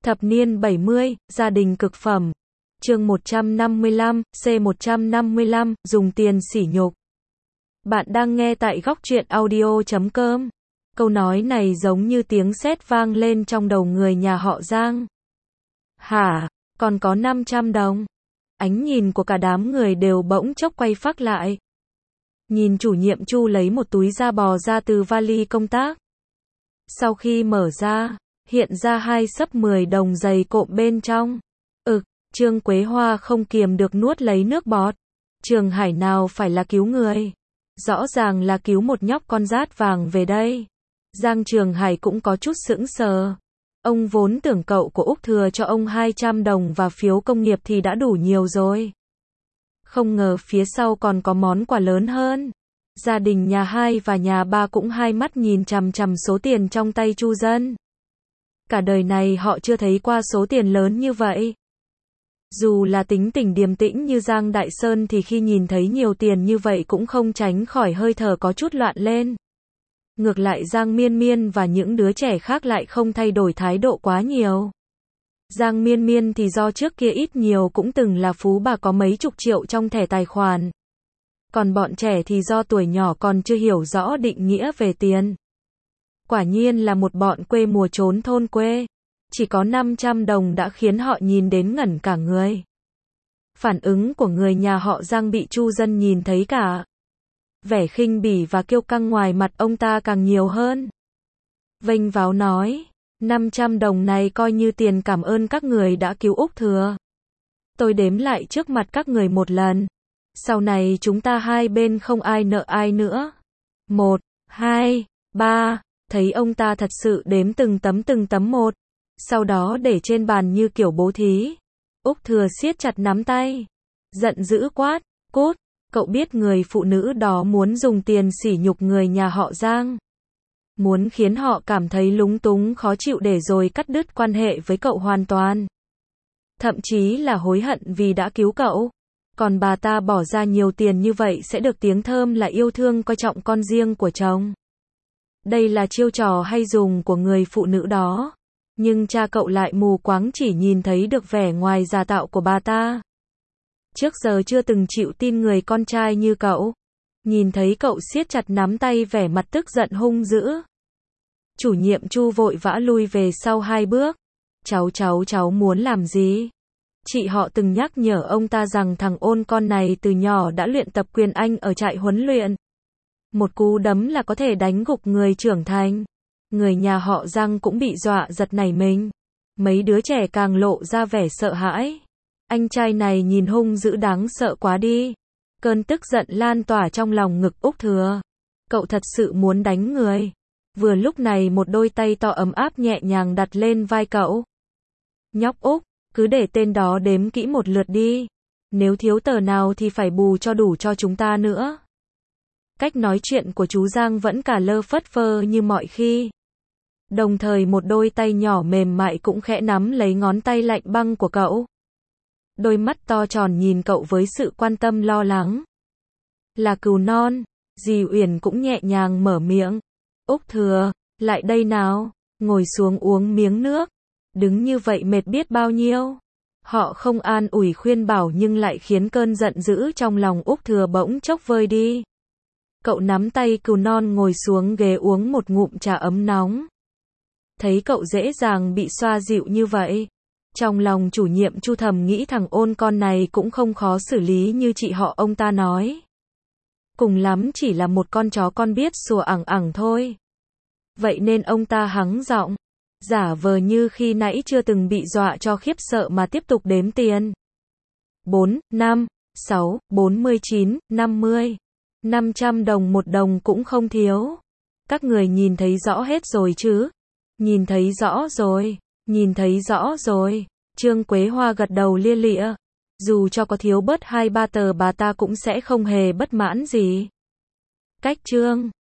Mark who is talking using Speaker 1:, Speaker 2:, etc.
Speaker 1: Thập niên 70, gia đình cực phẩm. Chương 155, C155, dùng tiền sỉ nhục. Bạn đang nghe tại góc truyện audio.com. Câu nói này giống như tiếng sét vang lên trong đầu người nhà họ Giang. Hả, còn có 500 đồng? Ánh nhìn của cả đám người đều bỗng chốc quay phác lại. Nhìn chủ nhiệm Chu lấy một túi da bò ra từ vali công tác. Sau khi mở ra, hiện ra 2 xấp 10 đồng dày cộm bên trong. Trương Quế Hoa không kiềm được nuốt lấy nước bọt. Trường Hải nào phải là cứu người. Rõ ràng là cứu một nhóc con rát vàng về đây. Giang Trường Hải cũng có chút sững sờ. Ông vốn tưởng cậu của Úc Thừa cho ông 200 đồng và phiếu công nghiệp thì đã đủ nhiều rồi. Không ngờ phía sau còn có món quà lớn hơn. Gia đình nhà 2 và nhà 3 cũng hai mắt nhìn chằm chằm số tiền trong tay Chu Dân. Cả đời này họ chưa thấy qua số tiền lớn như vậy. Dù là tính tình điềm tĩnh như Giang Đại Sơn thì khi nhìn thấy nhiều tiền như vậy cũng không tránh khỏi hơi thở có chút loạn lên. Ngược lại Giang Miên Miên và những đứa trẻ khác lại không thay đổi thái độ quá nhiều. Giang Miên Miên thì do trước kia ít nhiều cũng từng là phú bà có mấy chục triệu trong thẻ tài khoản. Còn bọn trẻ thì do tuổi nhỏ còn chưa hiểu rõ định nghĩa về tiền. Quả nhiên là một bọn quê mùa trốn thôn quê. Chỉ có 500 đồng đã khiến họ nhìn đến ngẩn cả người. Phản ứng của người nhà họ Giang bị Chu Dân nhìn thấy cả. Vẻ khinh bỉ và kiêu căng ngoài mặt ông ta càng nhiều hơn. Vênh váo nói, 500 đồng này coi như tiền cảm ơn các người đã cứu Úc Thừa. Tôi đếm lại trước mặt các người một lần. Sau này chúng ta hai bên không ai nợ ai nữa. 1, 2, 3, thấy ông ta thật sự đếm từng tấm một. Sau đó để trên bàn như kiểu bố thí. Úc Thừa siết chặt nắm tay. Giận dữ quát, cút, cậu biết người phụ nữ đó muốn dùng tiền sỉ nhục người nhà họ Giang. Muốn khiến họ cảm thấy lúng túng khó chịu để rồi cắt đứt quan hệ với cậu hoàn toàn. Thậm chí là hối hận vì đã cứu cậu. Còn bà ta bỏ ra nhiều tiền như vậy sẽ được tiếng thơm là yêu thương coi trọng con riêng của chồng. Đây là chiêu trò hay dùng của người phụ nữ đó. Nhưng cha cậu lại mù quáng chỉ nhìn thấy được vẻ ngoài giả tạo của bà ta. Trước giờ chưa từng chịu tin người con trai như cậu. Nhìn thấy cậu siết chặt nắm tay vẻ mặt tức giận hung dữ. Chủ nhiệm Chu vội vã lui về sau 2 bước. Cháu muốn làm gì? Chị họ từng nhắc nhở ông ta rằng thằng ôn con này từ nhỏ đã luyện tập quyền Anh ở trại huấn luyện. Một cú đấm là có thể đánh gục người trưởng thành. Người nhà họ Giang cũng bị dọa giật nảy mình. Mấy đứa trẻ càng lộ ra vẻ sợ hãi. Anh trai này nhìn hung dữ đáng sợ quá đi. Cơn tức giận lan tỏa trong lòng ngực Úc Thừa. Cậu thật sự muốn đánh người. Vừa lúc này một đôi tay to ấm áp nhẹ nhàng đặt lên vai cậu. Nhóc Úc, cứ để tên đó đếm kỹ một lượt đi. Nếu thiếu tờ nào thì phải bù cho đủ cho chúng ta nữa. Cách nói chuyện của chú Giang vẫn cả lơ phất phơ như mọi khi. Đồng thời một đôi tay nhỏ mềm mại cũng khẽ nắm lấy ngón tay lạnh băng của cậu. Đôi mắt to tròn nhìn cậu với sự quan tâm lo lắng. Là cừu non, dì Uyển cũng nhẹ nhàng mở miệng. Úc Thừa, lại đây nào, ngồi xuống uống miếng nước. Đứng như vậy mệt biết bao nhiêu. Họ không an ủi khuyên bảo nhưng lại khiến cơn giận dữ trong lòng Úc Thừa bỗng chốc vơi đi. Cậu nắm tay cừu non ngồi xuống ghế uống một ngụm trà ấm nóng. Thấy cậu dễ dàng bị xoa dịu như vậy. Trong lòng chủ nhiệm Chu thầm nghĩ thằng ôn con này cũng không khó xử lý như chị họ ông ta nói. Cùng lắm chỉ là một con chó con biết sủa ẳng ẳng thôi. Vậy nên ông ta hắng giọng. Giả vờ như khi nãy chưa từng bị dọa cho khiếp sợ mà tiếp tục đếm tiền. 4, 5, 6, 49, 50. 500 đồng một đồng cũng không thiếu. Các người nhìn thấy rõ hết rồi chứ? Nhìn thấy rõ rồi. Nhìn thấy rõ rồi. Trương Quế Hoa gật đầu lia lịa. Dù cho có thiếu bớt 2-3 tờ bà ta cũng sẽ không hề bất mãn gì. Cách Trương